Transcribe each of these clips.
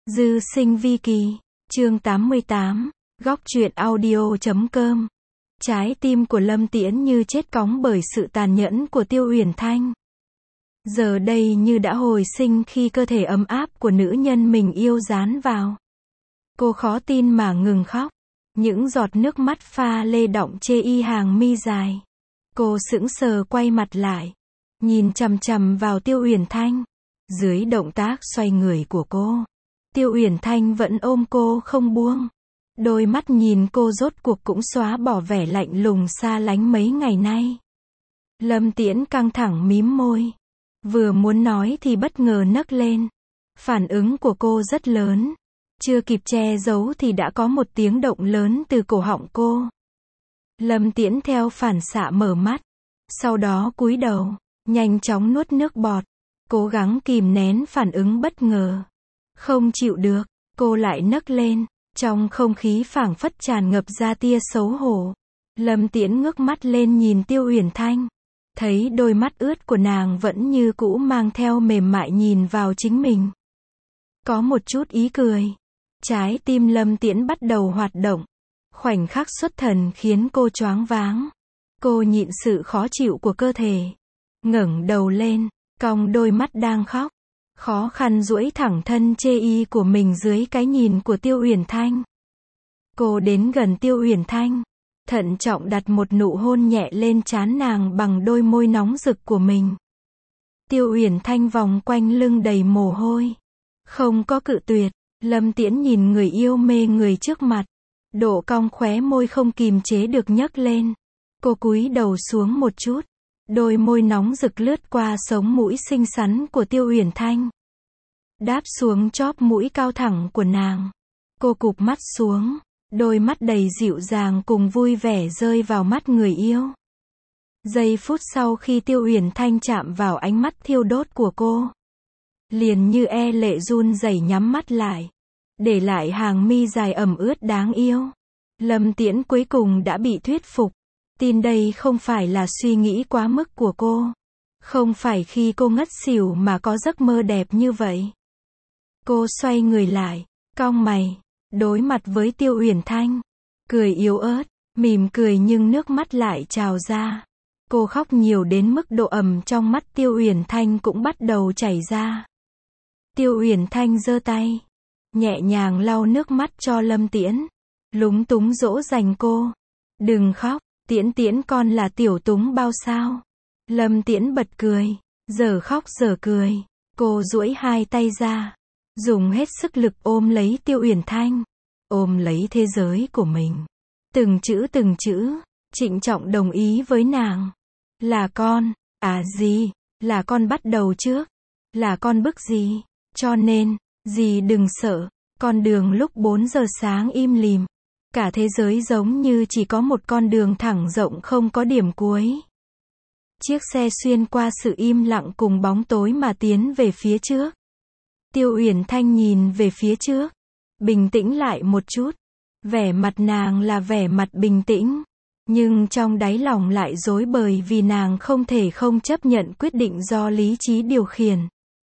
Dư sinh vi kỳ, chương 88, góc truyện audio.com. Trái tim của Lâm Tiễn như chết cóng bởi sự tàn nhẫn của Tiêu Uyển Thanh. Giờ đây như đã hồi sinh khi cơ thể ấm áp của nữ nhân mình yêu dán vào. Cô khó tin mà ngừng khóc. Những giọt nước mắt pha lê đọng chê y hàng mi dài. Cô sững sờ quay mặt lại, nhìn chằm chằm vào Tiêu Uyển Thanh. Dưới động tác xoay người của cô, Tiêu Uyển Thanh vẫn ôm cô không buông. Đôi mắt nhìn cô rốt cuộc cũng xóa bỏ vẻ lạnh lùng xa lánh mấy ngày nay. Lâm Tiễn căng thẳng mím môi. Vừa muốn nói thì bất ngờ nấc lên. Phản ứng của cô rất lớn. Chưa kịp che giấu thì đã có một tiếng động lớn từ cổ họng cô. Lâm Tiễn theo phản xạ mở mắt. Sau đó cúi đầu, nhanh chóng nuốt nước bọt. Cố gắng kìm nén phản ứng bất ngờ. Không chịu được, cô lại nấc lên. Trong không khí phảng phất tràn ngập ra tia xấu hổ. Lâm Tiễn ngước mắt lên nhìn Tiêu Uyển Thanh. Thấy đôi mắt ướt của nàng vẫn như cũ mang theo mềm mại nhìn vào chính mình. Có một chút ý cười. Trái tim Lâm Tiễn bắt đầu hoạt động. Khoảnh khắc xuất thần khiến cô choáng váng. Cô nhịn sự khó chịu của cơ thể. Ngẩng đầu lên, cong đôi mắt đang khóc. Khó khăn duỗi thẳng thân chê y của mình dưới cái nhìn của Tiêu Uyển Thanh. Cô đến gần Tiêu Uyển Thanh, thận trọng đặt một nụ hôn nhẹ lên trán nàng bằng đôi môi nóng rực của mình. Tiêu Uyển Thanh vòng quanh lưng đầy mồ hôi. Không có cự tuyệt, Lâm Tiễn nhìn người yêu mê người trước mặt. Độ cong khóe môi không kìm chế được nhấc lên. Cô cúi đầu xuống một chút. Đôi môi nóng rực lướt qua sống mũi xinh xắn của Tiêu Uyển Thanh. Đáp xuống chóp mũi cao thẳng của nàng. Cô cụp mắt xuống. Đôi mắt đầy dịu dàng cùng vui vẻ rơi vào mắt người yêu. Giây phút sau khi Tiêu Uyển Thanh chạm vào ánh mắt thiêu đốt của cô, liền như lệ run rẩy nhắm mắt lại, để lại hàng mi dài ẩm ướt đáng yêu. Lâm Tiễn cuối cùng đã bị thuyết phục. Tin đây không phải là suy nghĩ quá mức của cô. Không phải khi cô ngất xỉu mà có giấc mơ đẹp như vậy. Cô xoay người lại, cong mày, đối mặt với Tiêu Uyển Thanh. Cười yếu ớt, mỉm cười nhưng nước mắt lại trào ra. Cô khóc nhiều đến mức độ ẩm trong mắt Tiêu Uyển Thanh cũng bắt đầu chảy ra. Tiêu Uyển Thanh giơ tay, nhẹ nhàng lau nước mắt cho Lâm Tiễn. Lúng túng dỗ dành cô. Đừng khóc. Tiễn Tiễn con là tiểu túng bao sao? Lâm Tiễn bật cười, giờ khóc giờ cười. Cô duỗi hai tay ra, dùng hết sức lực ôm lấy Tiêu Uyển Thanh, ôm lấy thế giới của mình. Từng chữ, trịnh trọng đồng ý với nàng. Là con, gì? Là con bắt đầu trước. Là con bức gì? Cho nên, dì đừng sợ. Con đường lúc 4 giờ sáng im lìm. Cả thế giới giống như chỉ có một con đường thẳng rộng không có điểm cuối. Chiếc xe xuyên qua sự im lặng cùng bóng tối mà tiến về phía trước. Tiêu Uyển Thanh nhìn về phía trước, bình tĩnh lại một chút. Vẻ mặt nàng là vẻ mặt bình tĩnh, nhưng trong đáy lòng lại rối bời vì nàng không thể không chấp nhận quyết định do lý trí điều khiển.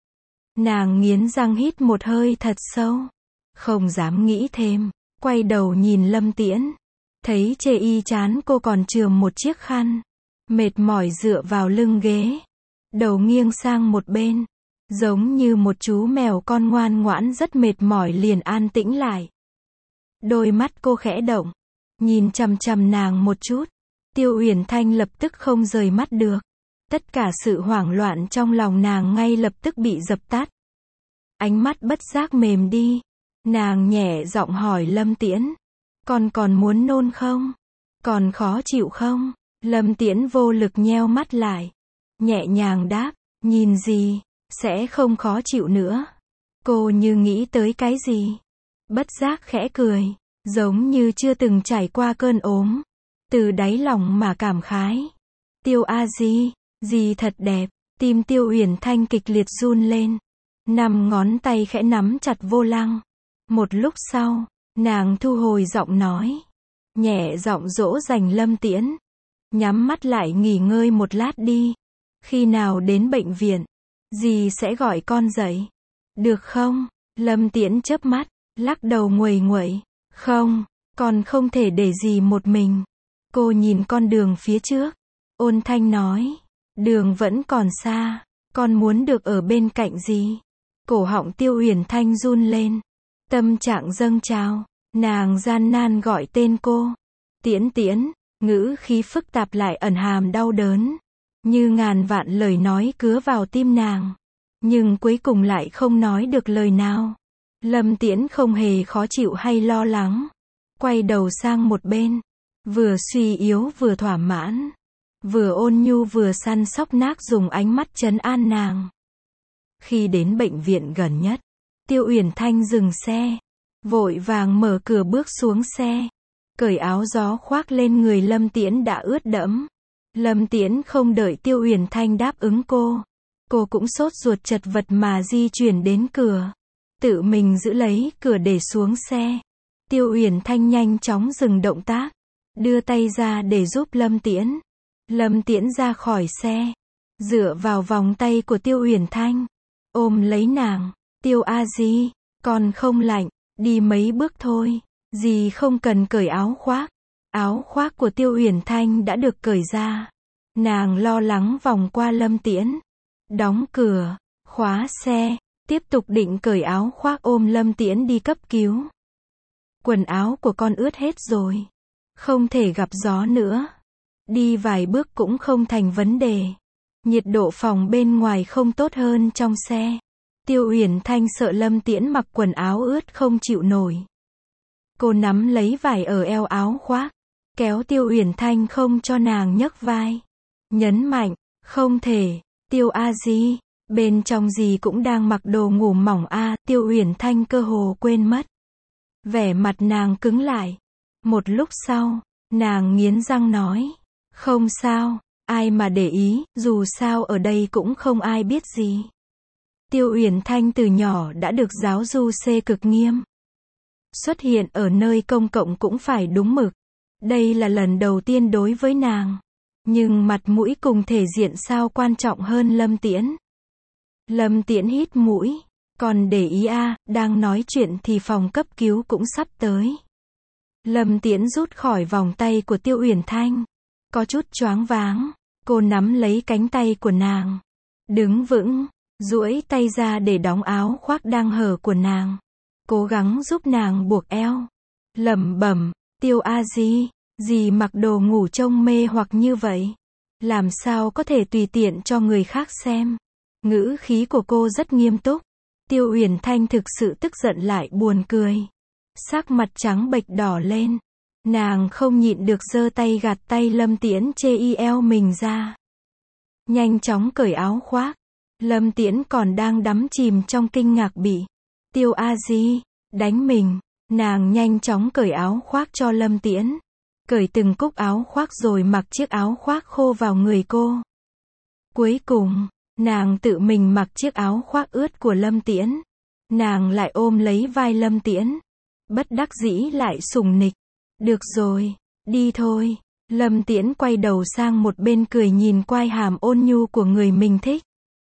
Nàng nghiến răng hít một hơi thật sâu, không dám nghĩ thêm. Quay đầu nhìn Lâm Tiễn, thấy chê y chán cô còn chườm một chiếc khăn, mệt mỏi dựa vào lưng ghế, đầu nghiêng sang một bên, giống như một chú mèo con ngoan ngoãn rất mệt mỏi liền an tĩnh lại. Đôi mắt cô khẽ động, nhìn chằm chằm nàng một chút. Tiêu Uyển Thanh lập tức không rời mắt được. Tất cả sự hoảng loạn trong lòng nàng ngay lập tức bị dập tắt. Ánh mắt bất giác mềm đi. Nàng nhẹ giọng hỏi Lâm Tiễn. Con còn muốn nôn không? Còn khó chịu không? Lâm Tiễn vô lực nheo mắt lại. Nhẹ nhàng đáp. Nhìn gì? Sẽ không khó chịu nữa. Cô như nghĩ tới cái gì? Bất giác khẽ cười. Giống như chưa từng trải qua cơn ốm. Từ đáy lòng mà cảm khái. Tiêu Di, dì thật đẹp. Tim Tiêu Uyển Thanh kịch liệt run lên. 5 ngón tay khẽ nắm chặt vô lăng. Một lúc sau, nàng thu hồi giọng nói. Nhẹ giọng dỗ dành Lâm Tiễn. Nhắm mắt lại nghỉ ngơi một lát đi. Khi nào đến bệnh viện, dì sẽ gọi con dậy. Được không? Lâm Tiễn chớp mắt, lắc đầu nguầy nguậy. Không, con không thể để dì một mình. Cô nhìn con đường phía trước. Ôn thanh nói. Đường vẫn còn xa. Con muốn được ở bên cạnh dì. Cổ họng Tiêu Uyển Thanh run lên. Tâm trạng dâng trào. Nàng gian nan gọi tên cô. Tiễn Tiễn, ngữ khí phức tạp lại ẩn hàm đau đớn. Như ngàn vạn lời nói cứa vào tim nàng. Nhưng cuối cùng lại không nói được lời nào. Lâm Tiễn không hề khó chịu hay lo lắng. Quay đầu sang một bên. Vừa suy yếu vừa thỏa mãn. Vừa ôn nhu vừa săn sóc nác dùng ánh mắt trấn an nàng. Khi đến bệnh viện gần nhất, Tiêu Uyển Thanh dừng xe. Vội vàng mở cửa bước xuống xe. Cởi áo gió khoác lên người Lâm Tiễn đã ướt đẫm. Lâm Tiễn không đợi Tiêu Uyển Thanh đáp ứng cô. Cô cũng sốt ruột chật vật mà di chuyển đến cửa. Tự mình giữ lấy cửa để xuống xe. Tiêu Uyển Thanh nhanh chóng dừng động tác. Đưa tay ra để giúp Lâm Tiễn. Lâm Tiễn ra khỏi xe. Dựa vào vòng tay của Tiêu Uyển Thanh. Ôm lấy nàng. Tiêu a di, con không lạnh. Đi mấy bước thôi. Dì không cần cởi áo khoác. Áo khoác của Tiêu Uyển Thanh đã được cởi ra. Nàng lo lắng vòng qua Lâm Tiễn. Đóng cửa. Khóa xe. Tiếp tục định cởi áo khoác ôm Lâm Tiễn đi cấp cứu. Quần áo của con ướt hết rồi. Không thể gặp gió nữa. Đi vài bước cũng không thành vấn đề. Nhiệt độ phòng bên ngoài không tốt hơn trong xe. Tiêu Uyển Thanh sợ Lâm Tiễn mặc quần áo ướt không chịu nổi. Cô nắm lấy vải ở eo áo khoác. Kéo Tiêu Uyển Thanh không cho nàng nhấc vai. Nhấn mạnh, không thể, Tiêu a di, bên trong dì cũng đang mặc đồ ngủ mỏng a. Tiêu Uyển Thanh cơ hồ quên mất. Vẻ mặt nàng cứng lại. Một lúc sau, nàng nghiến răng nói, không sao, ai mà để ý, dù sao ở đây cũng không ai biết gì. Tiêu Uyển Thanh từ nhỏ đã được giáo du xê cực nghiêm. Xuất hiện ở nơi công cộng cũng phải đúng mực. Đây là lần đầu tiên đối với nàng. Nhưng mặt mũi cùng thể diện sao quan trọng hơn Lâm Tiễn. Lâm Tiễn hít mũi. Còn để ý đang nói chuyện thì phòng cấp cứu cũng sắp tới. Lâm Tiễn rút khỏi vòng tay của Tiêu Uyển Thanh. Có chút choáng váng. Cô nắm lấy cánh tay của nàng. Đứng vững. Duỗi tay ra để đóng áo khoác đang hở của nàng. Cố gắng giúp nàng buộc eo. Lẩm bẩm, Tiêu a di, dì mặc đồ ngủ trông mê hoặc như vậy. Làm sao có thể tùy tiện cho người khác xem. Ngữ khí của cô rất nghiêm túc. Tiêu Uyển Thanh thực sự tức giận lại buồn cười. Sắc mặt trắng bệch đỏ lên. Nàng không nhịn được giơ tay gạt tay Lâm Tiễn chê eo mình ra. Nhanh chóng cởi áo khoác. Lâm Tiễn còn đang đắm chìm trong kinh ngạc bị Tiêu a di đánh mình. Nàng nhanh chóng cởi áo khoác cho Lâm Tiễn. Cởi từng cúc áo khoác rồi mặc chiếc áo khoác khô vào người cô. Cuối cùng, nàng tự mình mặc chiếc áo khoác ướt của Lâm Tiễn. Nàng lại ôm lấy vai Lâm Tiễn. Bất đắc dĩ lại sủng nịch. Được rồi, đi thôi. Lâm Tiễn quay đầu sang một bên cười nhìn quai hàm ôn nhu của người mình thích.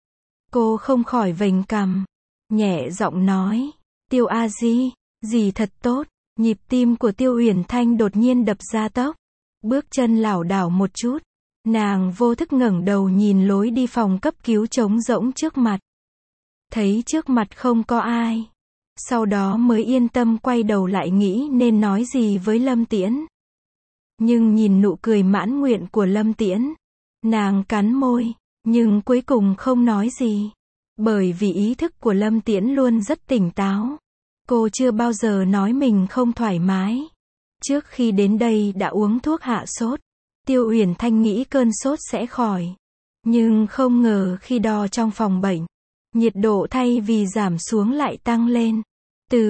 Cô không khỏi vểnh cằm. Nhẹ giọng nói. Tiêu a di, dì thật tốt. Nhịp tim của Tiêu Uyển Thanh đột nhiên đập ra tốc. Bước chân lảo đảo một chút. Nàng vô thức ngẩng đầu nhìn lối đi phòng cấp cứu trống rỗng trước mặt. Thấy trước mặt không có ai. Sau đó mới yên tâm quay đầu lại nghĩ nên nói gì với Lâm Tiễn. Nhưng nhìn nụ cười mãn nguyện của Lâm Tiễn. Nàng cắn môi. Nhưng cuối cùng không nói gì. Bởi vì ý thức của Lâm Tiễn luôn rất tỉnh táo. Cô chưa bao giờ nói mình không thoải mái. Trước khi đến đây đã uống thuốc hạ sốt. Tiêu Uyển Thanh nghĩ cơn sốt sẽ khỏi. Nhưng không ngờ khi đo trong phòng bệnh, nhiệt độ thay vì giảm xuống lại tăng lên. Từ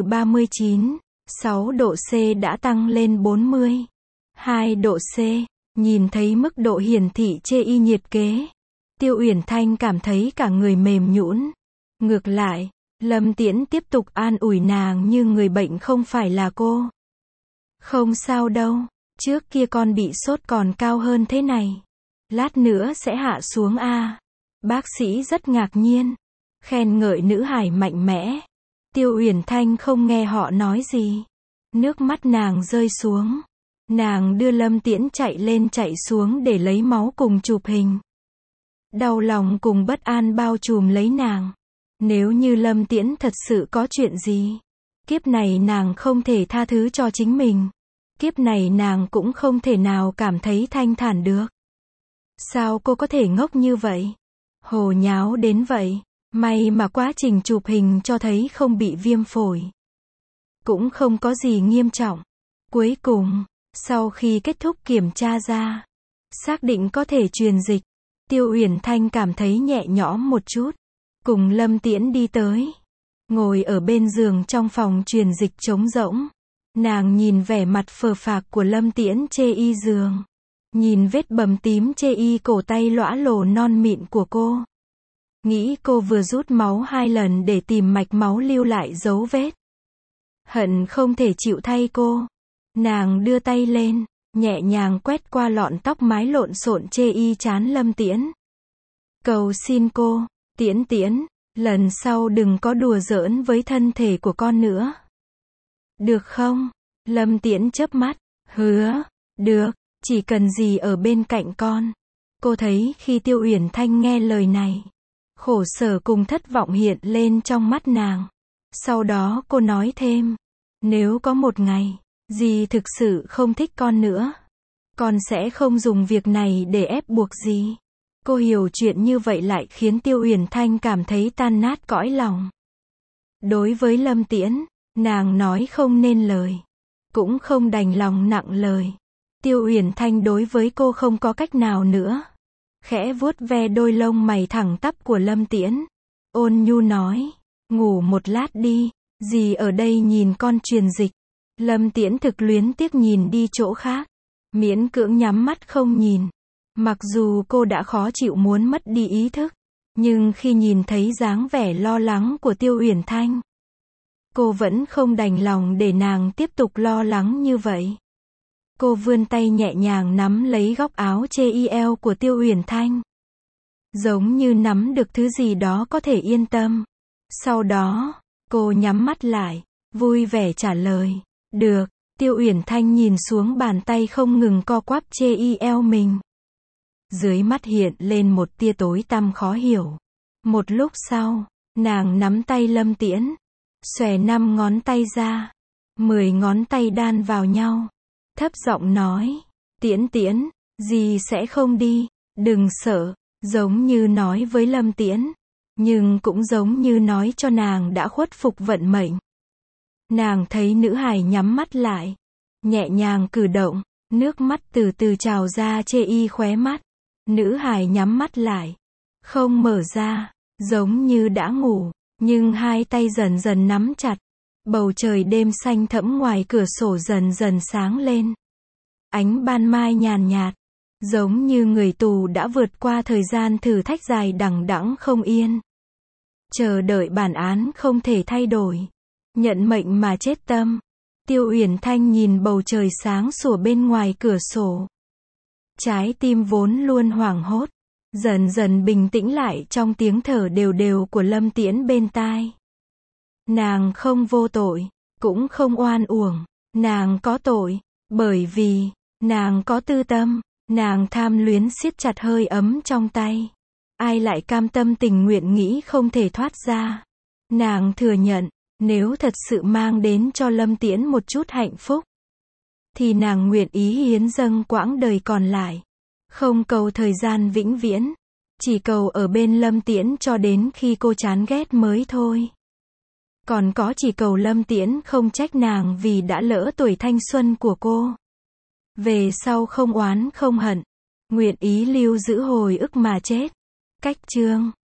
39,6 độ C đã tăng lên 40,2 độ C. Nhìn thấy mức độ hiển thị chê nhiệt kế. Tiêu Uyển Thanh cảm thấy cả người mềm nhũn. Ngược lại, Lâm Tiễn tiếp tục an ủi nàng như người bệnh không phải là cô. Không sao đâu, trước kia con bị sốt còn cao hơn thế này. Lát nữa sẽ hạ xuống a. Bác sĩ rất ngạc nhiên. Khen ngợi nữ hài mạnh mẽ. Tiêu Uyển Thanh không nghe họ nói gì. Nước mắt nàng rơi xuống. Nàng đưa Lâm Tiễn chạy lên chạy xuống để lấy máu cùng chụp hình. Đau lòng cùng bất an bao trùm lấy nàng. Nếu như Lâm Tiễn thật sự có chuyện gì, kiếp này nàng không thể tha thứ cho chính mình. Kiếp này nàng cũng không thể nào cảm thấy thanh thản được. Sao cô có thể ngốc như vậy? Hồ nháo đến vậy. May mà quá trình chụp hình cho thấy không bị viêm phổi. Cũng không có gì nghiêm trọng. Cuối cùng, sau khi kết thúc kiểm tra ra, xác định có thể truyền dịch, Tiêu Uyển Thanh cảm thấy nhẹ nhõm một chút. Cùng Lâm Tiễn đi tới. Ngồi ở bên giường trong phòng truyền dịch trống rỗng. Nàng nhìn vẻ mặt phờ phạc của Lâm Tiễn chê y giường. Nhìn vết bầm tím chê y cổ tay lõa lồ non mịn của cô. Nghĩ cô vừa rút máu 2 lần để tìm mạch máu lưu lại dấu vết. Hận không thể chịu thay cô. Nàng đưa tay lên, nhẹ nhàng quét qua lọn tóc mái lộn xộn chê y trán Lâm Tiễn. Cầu xin cô, Tiễn Tiễn, lần sau đừng có đùa giỡn với thân thể của con nữa. Được không? Lâm Tiễn chớp mắt, hứa, được, chỉ cần gì ở bên cạnh con. Cô thấy khi Tiêu Uyển Thanh nghe lời này, khổ sở cùng thất vọng hiện lên trong mắt nàng. Sau đó cô nói thêm, nếu có một ngày, dì thực sự không thích con nữa, con sẽ không dùng việc này để ép buộc dì. Cô hiểu chuyện như vậy lại khiến Tiêu Uyển Thanh cảm thấy tan nát cõi lòng. Đối với Lâm Tiễn, nàng nói không nên lời, cũng không đành lòng nặng lời. Tiêu Uyển Thanh đối với cô không có cách nào nữa. Khẽ vuốt ve đôi lông mày thẳng tắp của Lâm Tiễn. Ôn nhu nói, ngủ một lát đi, dì ở đây nhìn con truyền dịch. Lâm Tiễn thực luyến tiếc nhìn đi chỗ khác. Miễn cưỡng nhắm mắt không nhìn. Mặc dù cô đã khó chịu muốn mất đi ý thức. Nhưng khi nhìn thấy dáng vẻ lo lắng của Tiêu Uyển Thanh, cô vẫn không đành lòng để nàng tiếp tục lo lắng như vậy. Cô vươn tay nhẹ nhàng nắm lấy góc áo chê y eo của Tiêu Uyển Thanh. Giống như nắm được thứ gì đó có thể yên tâm. Sau đó, cô nhắm mắt lại, vui vẻ trả lời. Được, Tiêu Uyển Thanh nhìn xuống bàn tay không ngừng co quắp chê y eo mình. Dưới mắt hiện lên một tia tối tăm khó hiểu. Một lúc sau, nàng nắm tay Lâm Tiễn, xòe 5 ngón tay ra, 10 ngón tay đan vào nhau. Thấp giọng nói, Tiễn Tiễn, dì sẽ không đi, đừng sợ, giống như nói với Lâm Tiễn, nhưng cũng giống như nói cho nàng đã khuất phục vận mệnh. Nàng thấy nữ hài nhắm mắt lại, nhẹ nhàng cử động, nước mắt từ từ trào ra chê y khóe mắt. Nữ hài nhắm mắt lại, không mở ra, giống như đã ngủ, nhưng hai tay dần dần nắm chặt. Bầu trời đêm xanh thẫm ngoài cửa sổ dần dần sáng lên. Ánh ban mai nhàn nhạt, giống như người tù đã vượt qua thời gian thử thách dài đằng đẵng không yên. Chờ đợi bản án không thể thay đổi. Nhận mệnh mà chết tâm. Tiêu Uyển Thanh nhìn bầu trời sáng sủa bên ngoài cửa sổ. Trái tim vốn luôn hoảng hốt, dần dần bình tĩnh lại trong tiếng thở đều đều của Lâm Tiễn bên tai. Nàng không vô tội, cũng không oan uổng, nàng có tội, bởi vì, nàng có tư tâm, nàng tham luyến siết chặt hơi ấm trong tay. Ai lại cam tâm tình nguyện nghĩ không thể thoát ra. Nàng thừa nhận, nếu thật sự mang đến cho Lâm Tiễn một chút hạnh phúc, thì nàng nguyện ý hiến dâng quãng đời còn lại. Không cầu thời gian vĩnh viễn, chỉ cầu ở bên Lâm Tiễn cho đến khi cô chán ghét mới thôi. Còn có chỉ cầu Lâm Tiễn không trách nàng vì đã lỡ tuổi thanh xuân của cô. Về sau không oán không hận, nguyện ý lưu giữ hồi ức mà chết. Cách chương